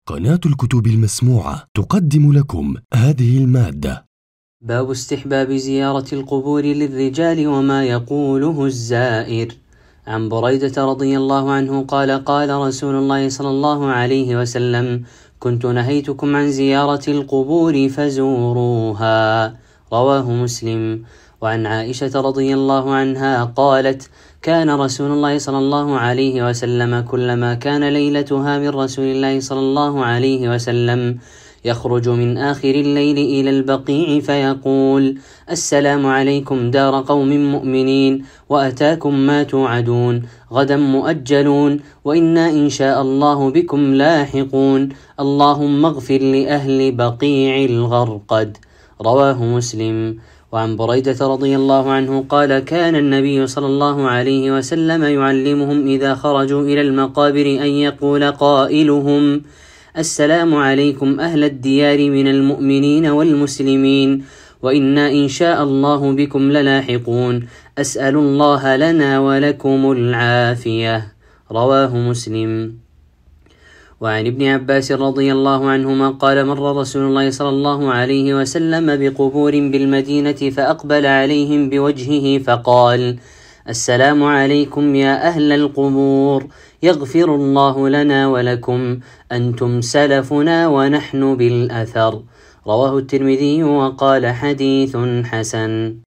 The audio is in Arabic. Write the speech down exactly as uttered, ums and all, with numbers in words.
قناة الكتب المسموعة تقدم لكم هذه المادة. باب استحباب زيارة القبور للرجال وما يقوله الزائر. عن بريدة رضي الله عنه قال قال رسول الله صلى الله عليه وسلم: كنت نهيتكم عن زيارة القبور فزوروها. رواه مسلم. وعن عائشة رضي الله عنها قالت: كان رسول الله صلى الله عليه وسلم كلما كان ليلتها من رسول الله صلى الله عليه وسلم يخرج من آخر الليل إلى البقيع فيقول: السلام عليكم دار قوم مؤمنين، وأتاكم ما توعدون، غدا مؤجلون، وإنا إن شاء الله بكم لاحقون، اللهم اغفر لأهل بقيع الغرقد. رواه مسلم. وعن بريدة رضي الله عنه قال: كان النبي صلى الله عليه وسلم يعلمهم إذا خرجوا إلى المقابر أن يقول قائلهم: السلام عليكم أهل الديار من المؤمنين والمسلمين، وإنا إن شاء الله بكم للاحقون، أسأل الله لنا ولكم العافية. رواه مسلم. وعن ابن عباس رضي الله عنهما قال: مر رسول الله صلى الله عليه وسلم بقبور بالمدينة فأقبل عليهم بوجهه فقال: السلام عليكم يا أهل القبور، يغفر الله لنا ولكم، أنتم سلفنا ونحن بالأثر. رواه الترمذي وقال: حديث حسن.